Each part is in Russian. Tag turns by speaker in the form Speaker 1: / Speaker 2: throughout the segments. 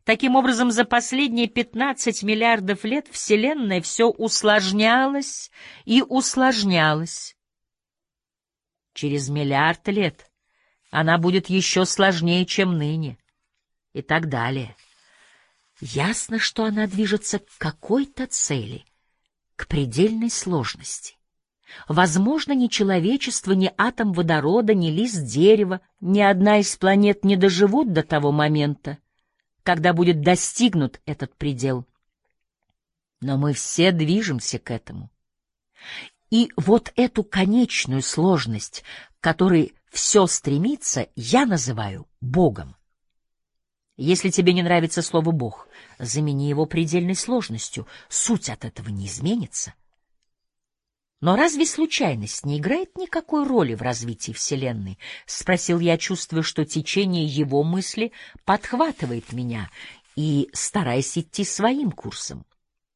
Speaker 1: Таким образом, за последние 15 миллиардов лет Вселенная все усложнялась и усложнялась. Через миллиард лет она будет еще сложнее, чем ныне, и так далее. Ясно, что она движется к какой-то цели, к предельной сложности. Возможно, ни человечество, ни атом водорода, ни лист дерева, ни одна из планет не доживут до того момента, когда будет достигнут этот предел. Но мы все движемся к этому. И вот эту конечную сложность, к которой все стремится, я называю Богом. Если тебе не нравится слово «Бог», замени его предельной сложностью, суть от этого не изменится. Но разве случайность не играет никакой роли в развитии Вселенной? — спросил я, чувствуя, что течение его мысли подхватывает меня и стараясь идти своим курсом.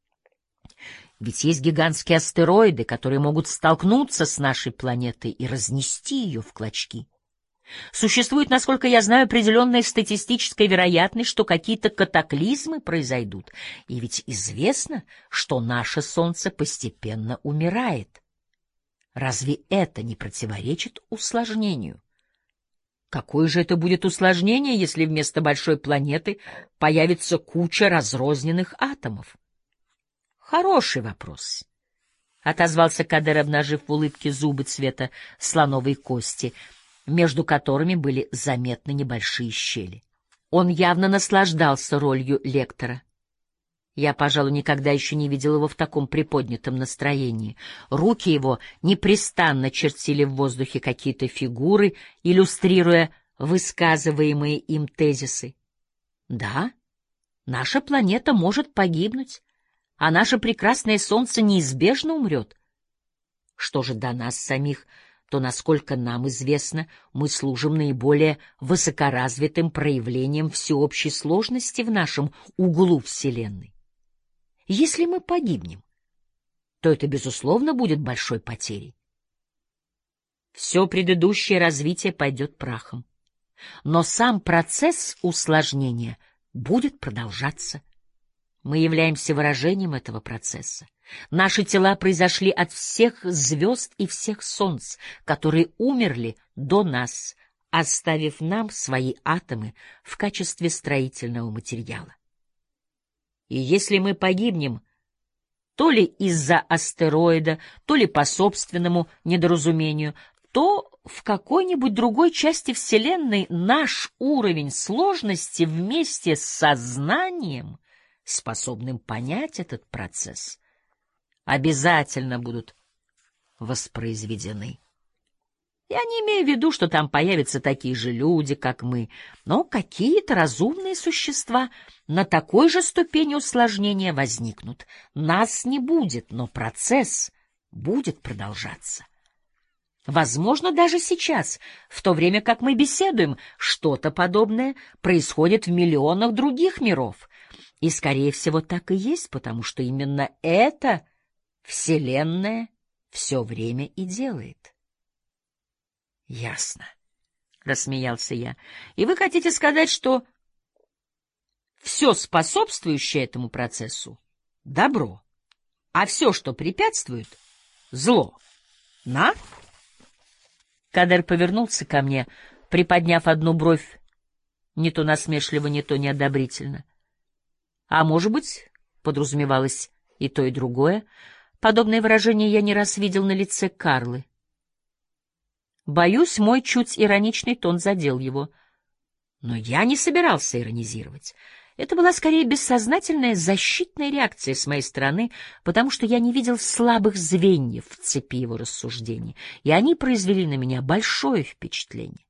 Speaker 1: Ведь есть гигантские астероиды, которые могут столкнуться с нашей планетой и разнести ее в клочки. Существует, насколько я знаю, определенная статистическая вероятность, что какие-то катаклизмы произойдут. И ведь известно, что наше Солнце постепенно умирает. Разве это не противоречит усложнению? Какое же это будет усложнение, если вместо большой планеты появится куча разрозненных атомов? Хороший вопрос, — отозвался Кадер, обнажив в улыбке зубы цвета слоновой кости, между которыми были заметны небольшие щели. Он явно наслаждался ролью лектора. Я, пожалуй, никогда еще не видел его в таком приподнятом настроении. Руки его непрестанно чертили в воздухе какие-то фигуры, иллюстрируя высказываемые им тезисы. Да, наша планета может погибнуть, а наше прекрасное Солнце неизбежно умрет. Что же до нас самих, то, насколько нам известно, мы служим наиболее высокоразвитым проявлением всеобщей сложности в нашем углу Вселенной. Если мы погибнем, то это, безусловно, будет большой потерей. Все предыдущее развитие пойдет прахом, но сам процесс усложнения будет продолжаться. Мы являемся выражением этого процесса. Наши тела произошли от всех звезд и всех солнц, которые умерли до нас, оставив нам свои атомы в качестве строительного материала. И если мы погибнем, то ли из-за астероида, то ли по собственному недоразумению, то в какой-нибудь другой части Вселенной наш уровень сложности вместе с сознанием, способным понять этот процесс, обязательно будут воспроизведены. Я не имею в виду, что там появятся такие же люди, как мы, но какие-то разумные существа на такой же ступени усложнения возникнут. Нас не будет, но процесс будет продолжаться. Возможно, даже сейчас, в то время как мы беседуем, что-то подобное происходит в миллионах других миров. И, скорее всего, так и есть, потому что именно это Вселенная все время и делает. — Ясно, — рассмеялся я. — И вы хотите сказать, что все способствующее этому процессу — добро, а все, что препятствует — зло? На? Кадер повернулся ко мне, приподняв одну бровь, не то насмешливо, не то неодобрительно. А может быть, подразумевалось и то, и другое. Подобное выражение я не раз видел на лице Карлы. Боюсь, мой чуть ироничный тон задел его. Но я не собирался иронизировать. Это была скорее бессознательная защитная реакция с моей стороны, потому что я не видел слабых звеньев в цепи его рассуждений, и они произвели на меня большое впечатление.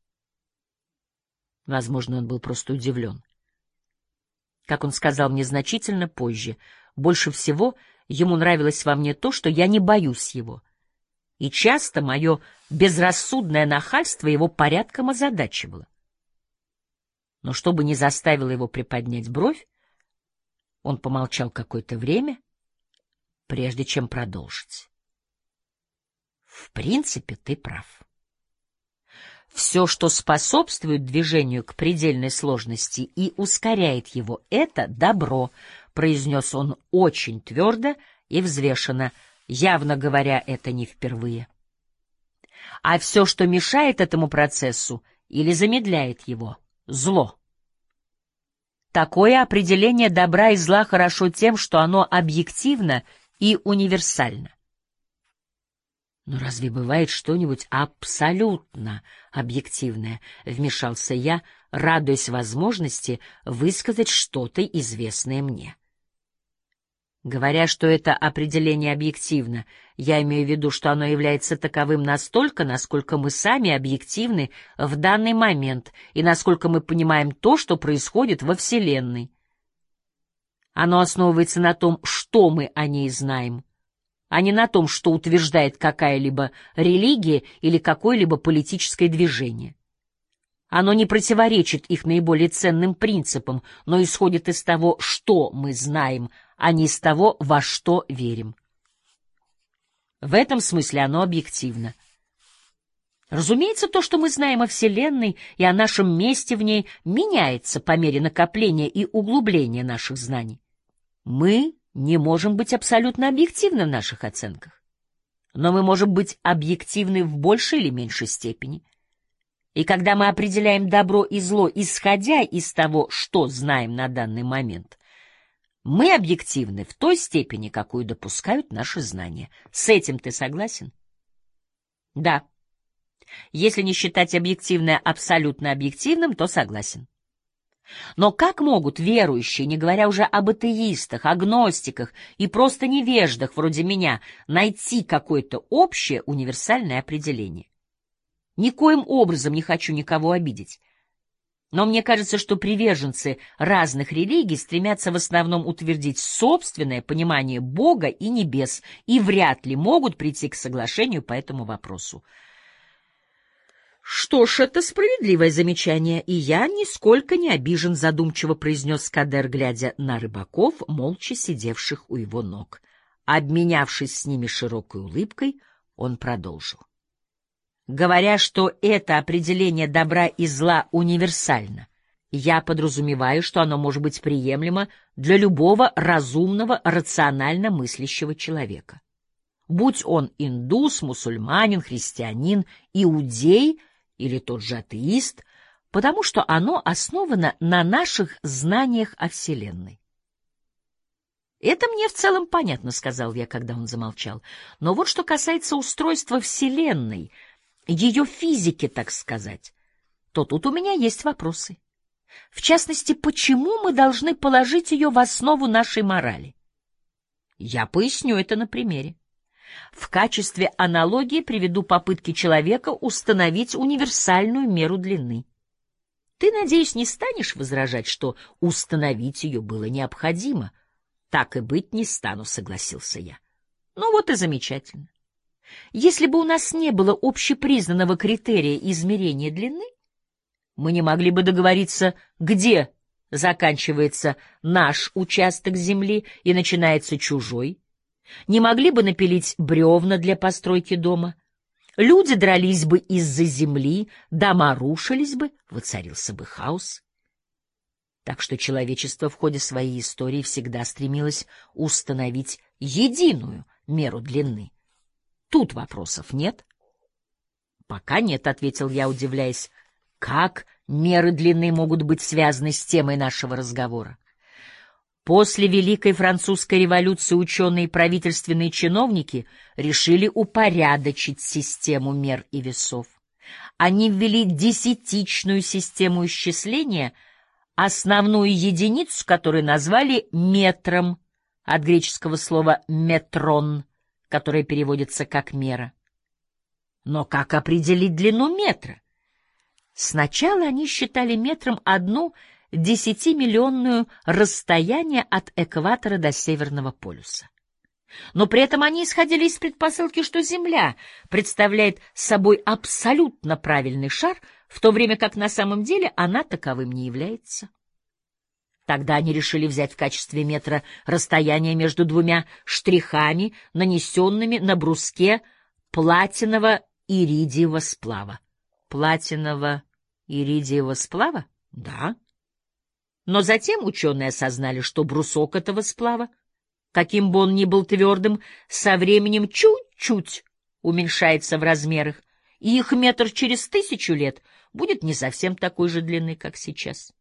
Speaker 1: Возможно, он был просто удивлен. Как он сказал мне значительно позже, больше всего ему нравилось во мне то, что я не боюсь его. И часто мое безрассудное нахальство его порядком озадачивало. Но чтобы не заставило его приподнять бровь, он помолчал какое-то время, прежде чем продолжить. В принципе, ты прав. Все, что способствует движению к предельной сложности и ускоряет его, — это добро, — произнес он очень твердо и взвешенно, явно говоря это не впервые. А все, что мешает этому процессу или замедляет его, — зло. Такое определение добра и зла хорошо тем, что оно объективно и универсально. «Но разве бывает что-нибудь абсолютно объективное?» — вмешался я, радуясь возможности высказать что-то известное мне. Говоря, что это определение объективно, я имею в виду, что оно является таковым настолько, насколько мы сами объективны в данный момент и насколько мы понимаем то, что происходит во Вселенной. Оно основывается на том, что мы о ней знаем, а не на том, что утверждает какая-либо религия или какое-либо политическое движение. Оно не противоречит их наиболее ценным принципам, но исходит из того, что мы знаем, а не из того, во что верим. В этом смысле оно объективно. Разумеется, то, что мы знаем о Вселенной и о нашем месте в ней, меняется по мере накопления и углубления наших знаний. Мы не можем быть абсолютно объективны в наших оценках, но мы можем быть объективны в большей или меньшей степени. И когда мы определяем добро и зло, исходя из того, что знаем на данный момент, мы объективны в той степени, какую допускают наши знания. С этим ты согласен? Да. Если не считать объективное абсолютно объективным, то согласен. Но как могут верующие, не говоря уже об атеистах, агностиках и просто невеждах вроде меня, найти какое-то общее универсальное определение? Никоим образом не хочу никого обидеть. Но мне кажется, что приверженцы разных религий стремятся в основном утвердить собственное понимание Бога и небес и вряд ли могут прийти к соглашению по этому вопросу. «Что ж, это справедливое замечание, и я нисколько не обижен», — задумчиво произнес Кадер, глядя на рыбаков, молча сидевших у его ног. Обменявшись с ними широкой улыбкой, он продолжил. Говоря, что это определение добра и зла универсально, я подразумеваю, что оно может быть приемлемо для любого разумного, рационально мыслящего человека. Будь он индус, мусульманин, христианин, иудей или тот же атеист, потому что оно основано на наших знаниях о Вселенной. «Это мне в целом понятно», — сказал я, когда он замолчал. «Но вот что касается устройства Вселенной, ее физики, так сказать, то тут у меня есть вопросы. В частности, почему мы должны положить ее в основу нашей морали? Я поясню это на примере. В качестве аналогии приведу попытки человека установить универсальную меру длины. Ты, надеюсь, не станешь возражать, что установить ее было необходимо? Так и быть, не стану, согласился я. Ну вот и замечательно. Если бы у нас не было общепризнанного критерия измерения длины, мы не могли бы договориться, где заканчивается наш участок земли и начинается чужой, не могли бы напилить бревна для постройки дома, люди дрались бы из-за земли, дома рушились бы, воцарился бы хаос. Так что человечество в ходе своей истории всегда стремилось установить единую меру длины. Тут вопросов нет? Пока нет, — ответил я, удивляясь. Как меры длины могут быть связаны с темой нашего разговора? После Великой Французской революции ученые и правительственные чиновники решили упорядочить систему мер и весов. Они ввели десятичную систему исчисления, основную единицу, которую назвали метром, от греческого слова «метрон», которое переводится как «мера». Но как определить длину метра? Сначала они считали метром 1/10-миллионную расстояние от экватора до Северного полюса. Но при этом они исходили из предпосылки, что Земля представляет собой абсолютно правильный шар, в то время как на самом деле она таковым не является. Тогда они решили взять в качестве метра расстояние между двумя штрихами, нанесенными на бруске платиново-иридиевого сплава. платиново-иридиевого сплава? Да. Но затем ученые осознали, что брусок этого сплава, каким бы он ни был твердым, со временем чуть-чуть уменьшается в размерах, и их метр через 1000 лет будет не совсем такой же длины, как сейчас.